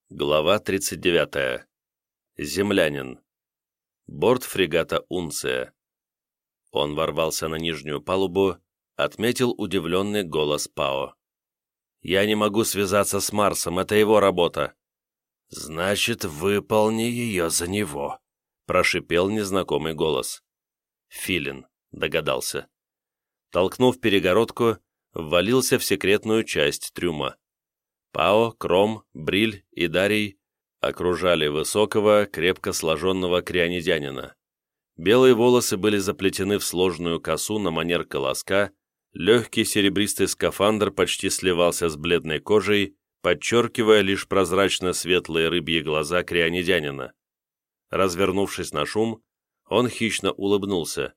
Глава 39. Землянин. Борт фрегата «Унция». Он ворвался на нижнюю палубу, отметил удивленный голос Пао. «Я не могу связаться с Марсом, это его работа». «Значит, выполни ее за него», — прошипел незнакомый голос. Филин, догадался. Толкнув перегородку, ввалился в секретную часть трюма. Пао, Кром, Бриль и Дарий окружали высокого, крепко сложенного крионидянина. Белые волосы были заплетены в сложную косу на манер колоска, легкий серебристый скафандр почти сливался с бледной кожей, подчеркивая лишь прозрачно-светлые рыбьи глаза крионидянина. Развернувшись на шум, он хищно улыбнулся.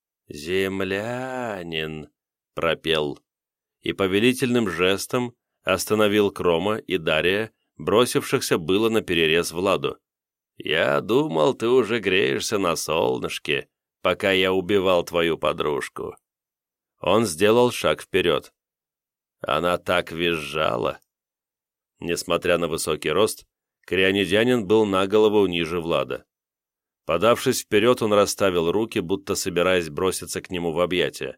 «Землянин!» — пропел. И повелительным жестом остановил Крома и Дария, бросившихся было наперерез Владу. «Я думал, ты уже греешься на солнышке, пока я убивал твою подружку». Он сделал шаг вперед. Она так визжала. Несмотря на высокий рост, крионидянин был на голову ниже Влада. Подавшись вперед, он расставил руки, будто собираясь броситься к нему в объятия.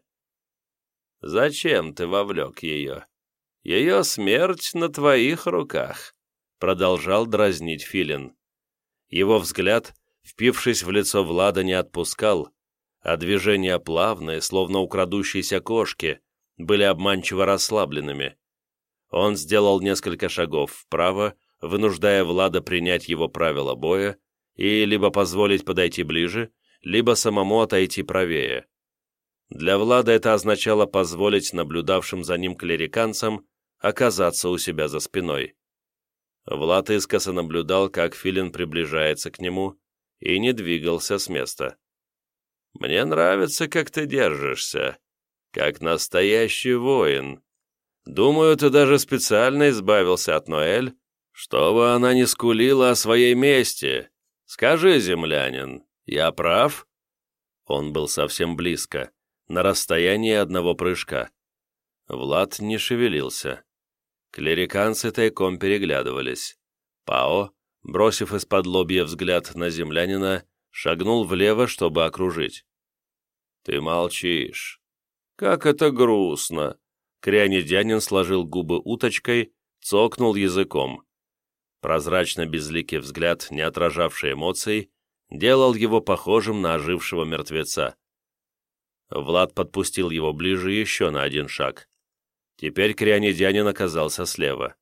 «Зачем ты вовлек ее? Ее смерть на твоих руках», — продолжал дразнить Филин. Его взгляд, впившись в лицо Влада, не отпускал, а движения плавные, словно у крадущейся кошки, были обманчиво расслабленными. Он сделал несколько шагов вправо, вынуждая Влада принять его правила боя и либо позволить подойти ближе, либо самому отойти правее. Для Влада это означало позволить наблюдавшим за ним клериканцам оказаться у себя за спиной. Влад искоса наблюдал, как Филин приближается к нему, и не двигался с места. «Мне нравится, как ты держишься, как настоящий воин. Думаю, ты даже специально избавился от Ноэль, чтобы она не скулила о своей мести. Скажи, землянин, я прав?» Он был совсем близко, на расстоянии одного прыжка. Влад не шевелился. Клериканцы тайком переглядывались. Пао, бросив из-под лобья взгляд на землянина, шагнул влево, чтобы окружить. «Ты молчишь. Как это грустно!» Крионидянин сложил губы уточкой, цокнул языком. Прозрачно-безликий взгляд, не отражавший эмоций, делал его похожим на ожившего мертвеца. Влад подпустил его ближе еще на один шаг. Теперь крионидянин оказался слева.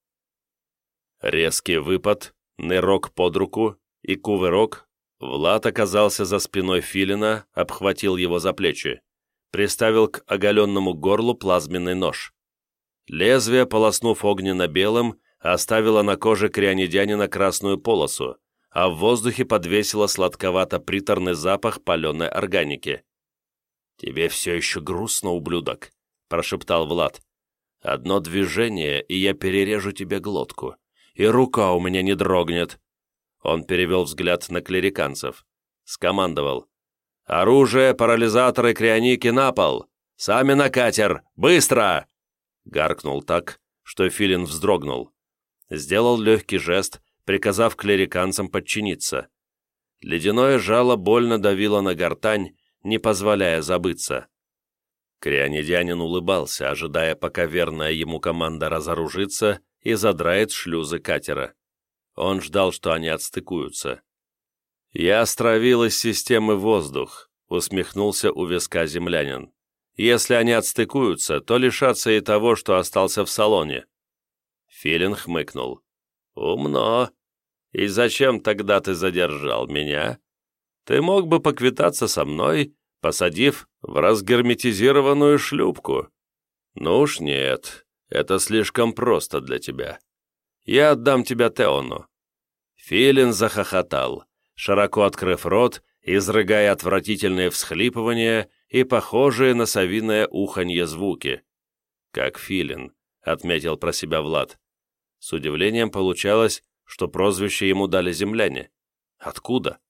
Резкий выпад, нырок под руку и кувырок. Влад оказался за спиной Филина, обхватил его за плечи, приставил к оголенному горлу плазменный нож. Лезвие, полоснув огненно-белым, оставило на коже крионидянина красную полосу, а в воздухе подвесило сладковато-приторный запах паленой органики. «Тебе все еще грустно, ублюдок», — прошептал Влад. «Одно движение, и я перережу тебе глотку, и рука у меня не дрогнет». Он перевел взгляд на клериканцев. Скомандовал. «Оружие, парализаторы, крионики на пол! Сами на катер! Быстро!» Гаркнул так, что Филин вздрогнул. Сделал легкий жест, приказав клериканцам подчиниться. Ледяное жало больно давило на гортань, не позволяя забыться. Крионидянин улыбался, ожидая, пока верная ему команда разоружится и задрает шлюзы катера. Он ждал, что они отстыкуются. «Я стравил из системы воздух», — усмехнулся у виска землянин. «Если они отстыкуются, то лишатся и того, что остался в салоне». Филин хмыкнул. «Умно. И зачем тогда ты задержал меня? Ты мог бы поквитаться со мной, посадив в разгерметизированную шлюпку. Ну уж нет, это слишком просто для тебя. Я отдам тебя Теону». Филин захохотал, широко открыв рот, изрыгая отвратительные всхлипывания и похожие на совиное уханье звуки. «Как Филин», — отметил про себя Влад. С удивлением получалось, что прозвище ему дали земляне. Откуда?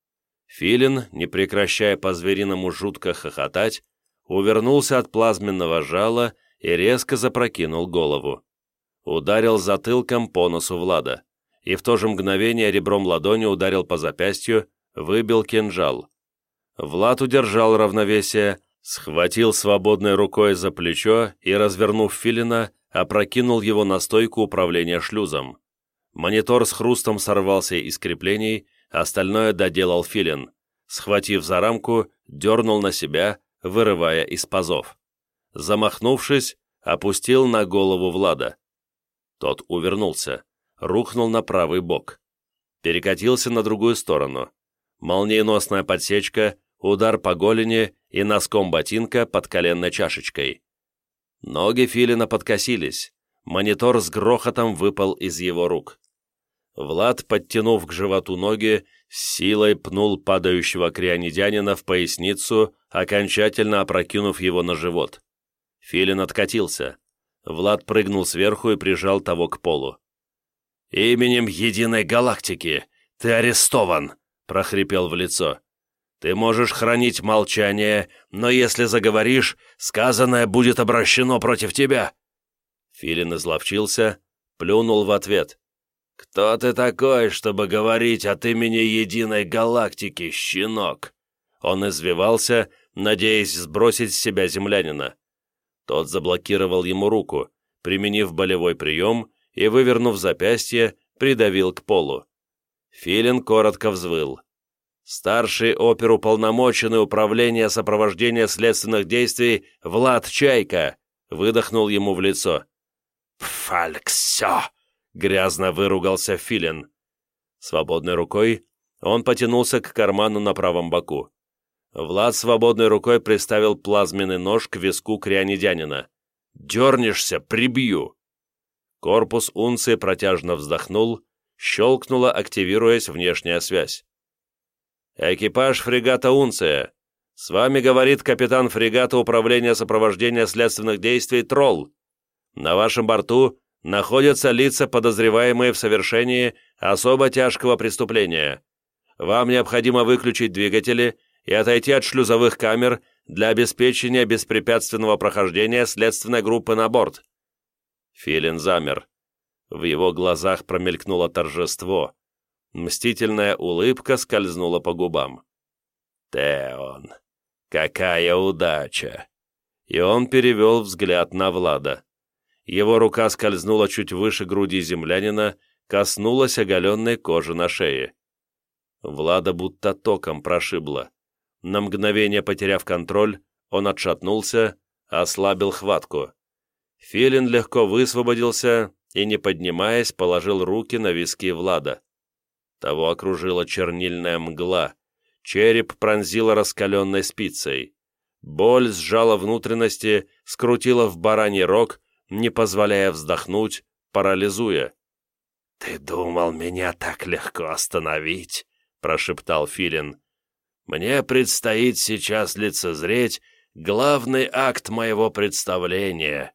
Филин, не прекращая по-звериному жутко хохотать, увернулся от плазменного жала и резко запрокинул голову. Ударил затылком по носу Влада. и в то же мгновение ребром ладони ударил по запястью, выбил кинжал. Влад удержал равновесие, схватил свободной рукой за плечо и, развернув филина, опрокинул его на стойку управления шлюзом. Монитор с хрустом сорвался из креплений, остальное доделал филин. Схватив за рамку, дернул на себя, вырывая из пазов. Замахнувшись, опустил на голову Влада. Тот увернулся, рухнул на правый бок. Перекатился на другую сторону. Молниеносная подсечка, удар по голени и носком ботинка под коленной чашечкой. Ноги филина подкосились. Монитор с грохотом выпал из его рук. Влад, подтянув к животу ноги, с силой пнул падающего крионидянина в поясницу, окончательно опрокинув его на живот. Филин откатился. Влад прыгнул сверху и прижал того к полу. «Именем Единой Галактики ты арестован!» — прохрипел в лицо. «Ты можешь хранить молчание, но если заговоришь, сказанное будет обращено против тебя!» Филин изловчился, плюнул в ответ. «Кто ты такой, чтобы говорить от имени Единой Галактики, щенок?» Он извивался, надеясь сбросить с себя землянина. Тот заблокировал ему руку, применив болевой прием и, вывернув запястье, придавил к полу. Филин коротко взвыл. Старший оперуполномоченный управления сопровождения следственных действий Влад Чайка выдохнул ему в лицо. «Фальксё!» — грязно выругался Филин. Свободной рукой он потянулся к карману на правом боку. Влад свободной рукой приставил плазменный нож к виску крионидянина. «Дернешься, прибью!» Корпус унции протяжно вздохнул, щелкнула, активируясь внешняя связь. «Экипаж фрегата «Унция». С вами говорит капитан фрегата Управления сопровождения следственных действий «Тролл». На вашем борту находятся лица, подозреваемые в совершении особо тяжкого преступления. Вам необходимо выключить двигатели и отойти от шлюзовых камер для обеспечения беспрепятственного прохождения следственной группы на борт». Филин замер. В его глазах промелькнуло торжество. Мстительная улыбка скользнула по губам. «Теон, какая удача!» И он перевел взгляд на Влада. Его рука скользнула чуть выше груди землянина, коснулась оголенной кожи на шее. Влада будто током прошибло. На мгновение потеряв контроль, он отшатнулся, ослабил хватку. Филин легко высвободился и, не поднимаясь, положил руки на виски Влада. Того окружила чернильная мгла, череп пронзила раскаленной спицей. Боль сжала внутренности, скрутила в бараний рог, не позволяя вздохнуть, парализуя. «Ты думал меня так легко остановить?» — прошептал Филин. «Мне предстоит сейчас лицезреть главный акт моего представления.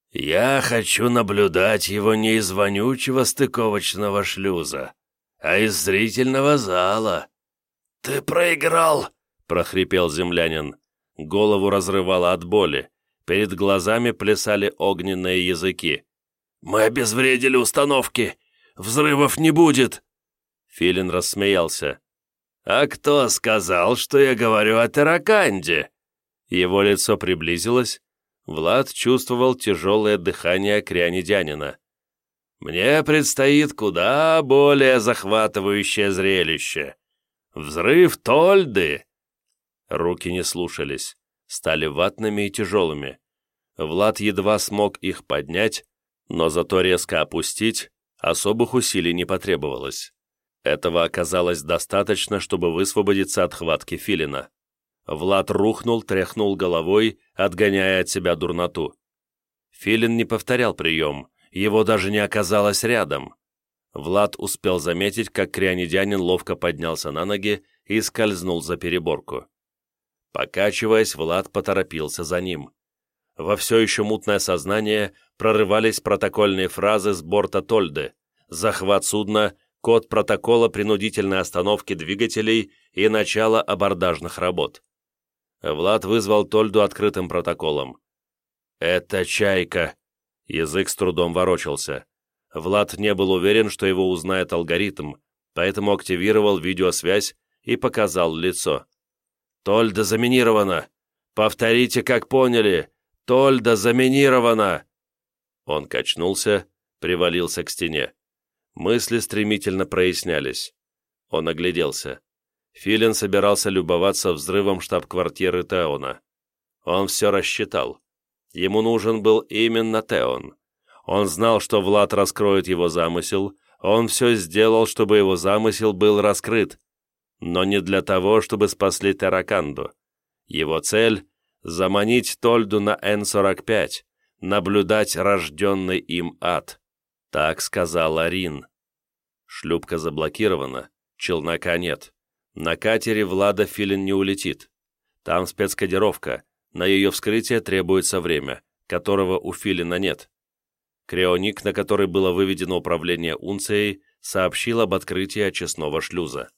Я хочу наблюдать его не из вонючего стыковочного шлюза, а из зрительного зала». «Ты проиграл!» — прохрипел землянин. Голову разрывало от боли. Перед глазами плясали огненные языки. «Мы обезвредили установки! Взрывов не будет!» Филин рассмеялся. «А кто сказал, что я говорю о Терраканде?» Его лицо приблизилось. Влад чувствовал тяжелое дыхание крионидянина. «Мне предстоит куда более захватывающее зрелище. Взрыв Тольды!» Руки не слушались, стали ватными и тяжелыми. Влад едва смог их поднять, но зато резко опустить особых усилий не потребовалось. Этого оказалось достаточно, чтобы высвободиться от хватки Филина. Влад рухнул, тряхнул головой, отгоняя от себя дурноту. Филин не повторял прием, его даже не оказалось рядом. Влад успел заметить, как крионидянин ловко поднялся на ноги и скользнул за переборку. Покачиваясь, Влад поторопился за ним. Во все еще мутное сознание прорывались протокольные фразы с борта Тольды: захват судна, код протокола принудительной остановки двигателей и начало абордажных работ. Влад вызвал Тольду открытым протоколом. «Это Чайка!» Язык с трудом ворочался. Влад не был уверен, что его узнает алгоритм, поэтому активировал видеосвязь и показал лицо. «Тольда заминирована! Повторите, как поняли! Тольда заминирована!» Он качнулся, привалился к стене. Мысли стремительно прояснялись. Он огляделся. Филин собирался любоваться взрывом штаб-квартиры Теона. Он все рассчитал. Ему нужен был именно Теон. Он знал, что Влад раскроет его замысел, он все сделал, чтобы его замысел был раскрыт, но не для того, чтобы спасли Терраканду. Его цель — заманить Тольду на Н-45, наблюдать рожденный им ад. Так сказал Арин. Шлюпка заблокирована, челнока нет. На катере Влада Филин не улетит. Там спецкодировка, на ее вскрытие требуется время, которого у Филина нет. Крионик, на который было выведено управление унцией, сообщил об открытии очистного шлюза.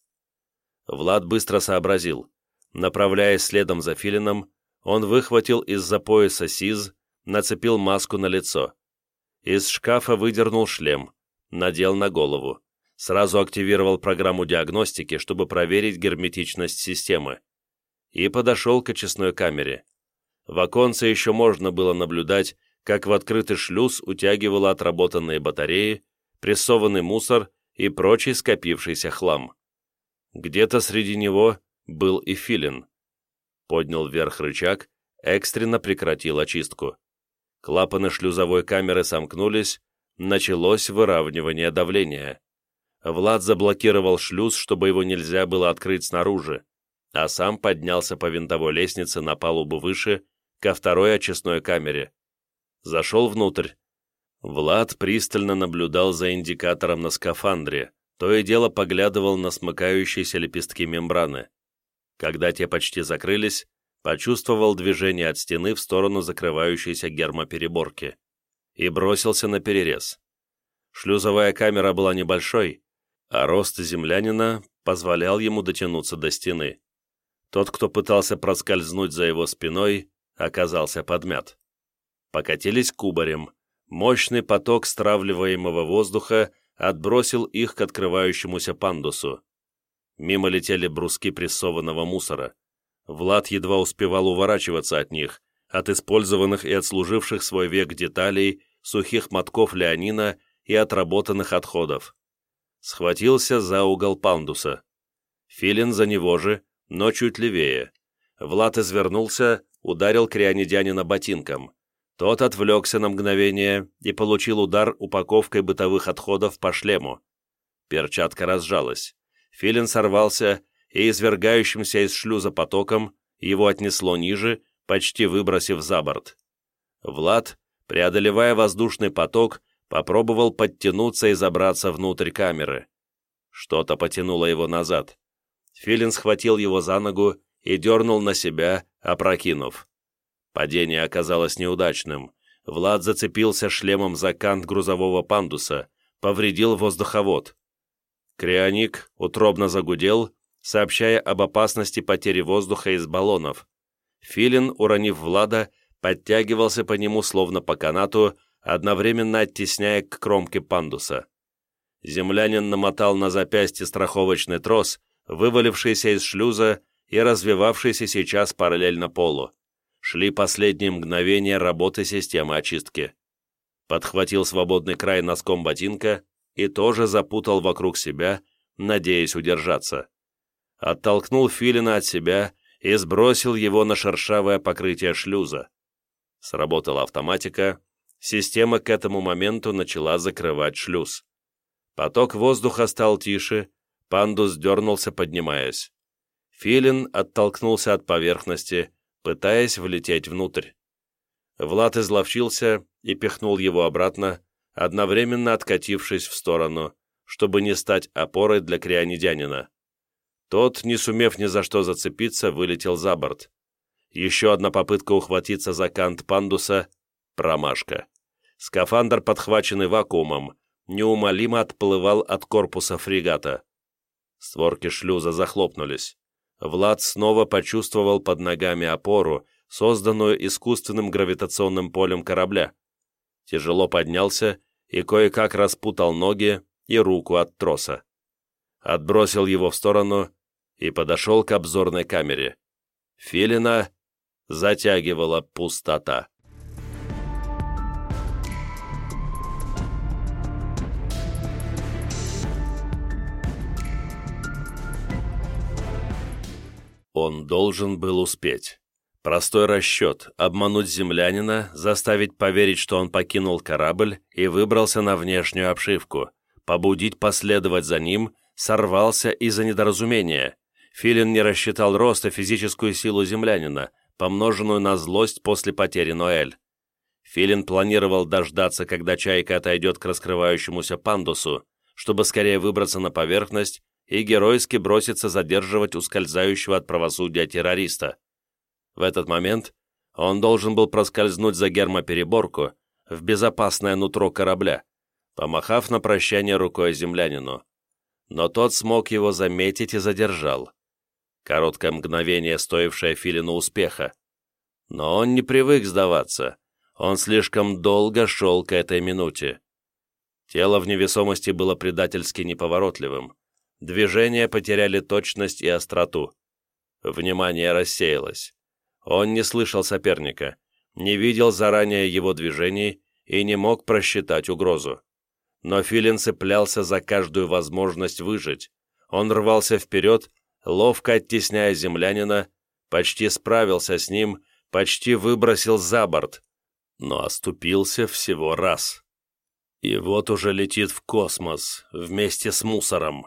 Влад быстро сообразил. Направляясь следом за Филином, он выхватил из-за пояса СИЗ, нацепил маску на лицо. Из шкафа выдернул шлем, надел на голову. Сразу активировал программу диагностики, чтобы проверить герметичность системы. И подошел к очистной камере. В оконце еще можно было наблюдать, как в открытый шлюз утягивало отработанные батареи, прессованный мусор и прочий скопившийся хлам. Где-то среди него был и Филин. Поднял вверх рычаг, экстренно прекратил очистку. Клапаны шлюзовой камеры сомкнулись, началось выравнивание давления. Влад заблокировал шлюз, чтобы его нельзя было открыть снаружи, а сам поднялся по винтовой лестнице на палубу выше, ко второй очистной камере. Зашел внутрь. Влад пристально наблюдал за индикатором на скафандре, то и дело поглядывал на смыкающиеся лепестки мембраны. Когда те почти закрылись, почувствовал движение от стены в сторону закрывающейся гермопереборки и бросился на перерез. Шлюзовая камера была небольшой, а рост землянина позволял ему дотянуться до стены. Тот, кто пытался проскользнуть за его спиной, оказался подмят. Покатились кубарем. Мощный поток стравливаемого воздуха отбросил их к открывающемуся пандусу. Мимо летели бруски прессованного мусора. Влад едва успевал уворачиваться от них, от использованных и отслуживших свой век деталей, сухих мотков леонина и отработанных отходов. Схватился за угол пандуса. Филин за него же, но чуть левее. Влад извернулся, ударил крионидянина ботинком. Тот отвлекся на мгновение и получил удар упаковкой бытовых отходов по шлему. Перчатка разжалась. Филин сорвался, и извергающимся из шлюза потоком его отнесло ниже, почти выбросив за борт. Влад, преодолевая воздушный поток, попробовал подтянуться и забраться внутрь камеры. Что-то потянуло его назад. Филин схватил его за ногу и дернул на себя, опрокинув. Падение оказалось неудачным. Влад зацепился шлемом за кант грузового пандуса, повредил воздуховод. Крионик утробно загудел, сообщая об опасности потери воздуха из баллонов. Филин, уронив Влада, подтягивался по нему словно по канату, одновременно оттесняя к кромке пандуса. Землянин намотал на запястье страховочный трос, вывалившийся из шлюза и развивавшийся сейчас параллельно полу. Шли последние мгновения работы системы очистки. Подхватил свободный край носком ботинка и тоже запутал вокруг себя, надеясь удержаться. Оттолкнул Филина от себя и сбросил его на шершавое покрытие шлюза. Сработала автоматика, система к этому моменту начала закрывать шлюз. Поток воздуха стал тише, пандус дернулся, поднимаясь. Филин оттолкнулся от поверхности, пытаясь влететь внутрь. Влад изловчился и пихнул его обратно, одновременно откатившись в сторону, чтобы не стать опорой для крионидянина. Тот, не сумев ни за что зацепиться, вылетел за борт. Еще одна попытка ухватиться за кант пандуса — промашка. Скафандр, подхваченный вакуумом, неумолимо отплывал от корпуса фрегата. Створки шлюза захлопнулись. Влад снова почувствовал под ногами опору, созданную искусственным гравитационным полем корабля. Тяжело поднялся и кое-как распутал ноги и руку от троса. Отбросил его в сторону и подошел к обзорной камере. Филина затягивала пустота. Он должен был успеть. Простой расчет – обмануть землянина, заставить поверить, что он покинул корабль и выбрался на внешнюю обшивку, побудить последовать за ним, сорвался из-за недоразумения. Филин не рассчитал рост и физическую силу землянина, помноженную на злость после потери Ноэль. Филин планировал дождаться, когда чайка отойдет к раскрывающемуся пандусу, чтобы скорее выбраться на поверхность и геройски броситься задерживать ускользающего от правосудия террориста. В этот момент он должен был проскользнуть за гермопереборку в безопасное нутро корабля, помахав на прощание рукой землянину. Но тот смог его заметить и задержал. Короткое мгновение, стоившее Филину успеха. Но он не привык сдаваться. Он слишком долго шел к этой минуте. Тело в невесомости было предательски неповоротливым. Движения потеряли точность и остроту. Внимание рассеялось. Он не слышал соперника, не видел заранее его движений и не мог просчитать угрозу. Но Филин цеплялся за каждую возможность выжить. Он рвался вперед, ловко оттесняя землянина, почти справился с ним, почти выбросил за борт, но оступился всего раз. И вот уже летит в космос вместе с мусором.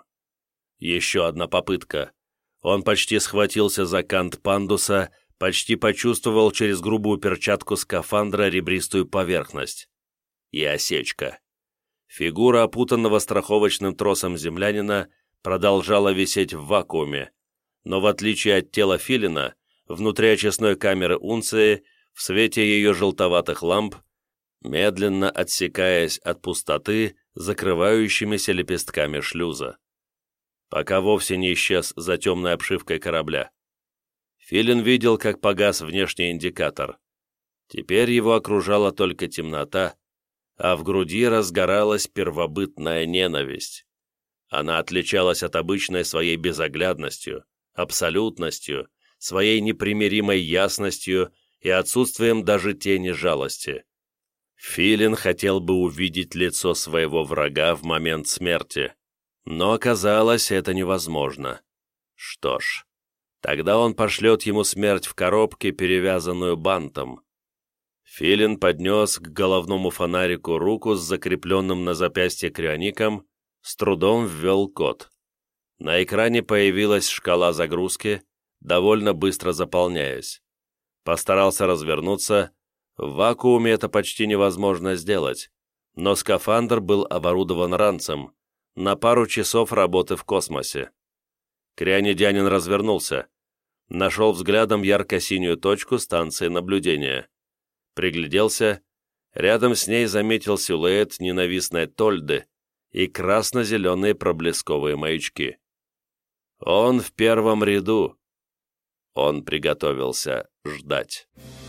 Еще одна попытка. Он почти схватился за кант пандуса, почти почувствовал через грубую перчатку скафандра ребристую поверхность. И осечка. Фигура, опутанного страховочным тросом землянина, продолжала висеть в вакууме, но в отличие от тела Филина, внутри очистной камеры Унции, в свете ее желтоватых ламп, медленно отсекаясь от пустоты закрывающимися лепестками шлюза, пока вовсе не исчез за темной обшивкой корабля. Филин видел, как погас внешний индикатор. Теперь его окружала только темнота, а в груди разгоралась первобытная ненависть. Она отличалась от обычной своей безоглядностью, абсолютностью, своей непримиримой ясностью и отсутствием даже тени жалости. Филин хотел бы увидеть лицо своего врага в момент смерти, но оказалось, это невозможно. Что ж, тогда он пошлет ему смерть в коробке, перевязанную бантом. Филин поднес к головному фонарику руку с закрепленным на запястье криоником, с трудом ввел код. На экране появилась шкала загрузки, довольно быстро заполняясь. Постарался развернуться. В вакууме это почти невозможно сделать, но скафандр был оборудован ранцем, на пару часов работы в космосе. Крионидянин развернулся, нашел взглядом ярко-синюю точку станции наблюдения. Пригляделся, рядом с ней заметил силуэт ненавистной Тольды и красно-зеленые проблесковые маячки. Он в первом ряду. Он приготовился ждать.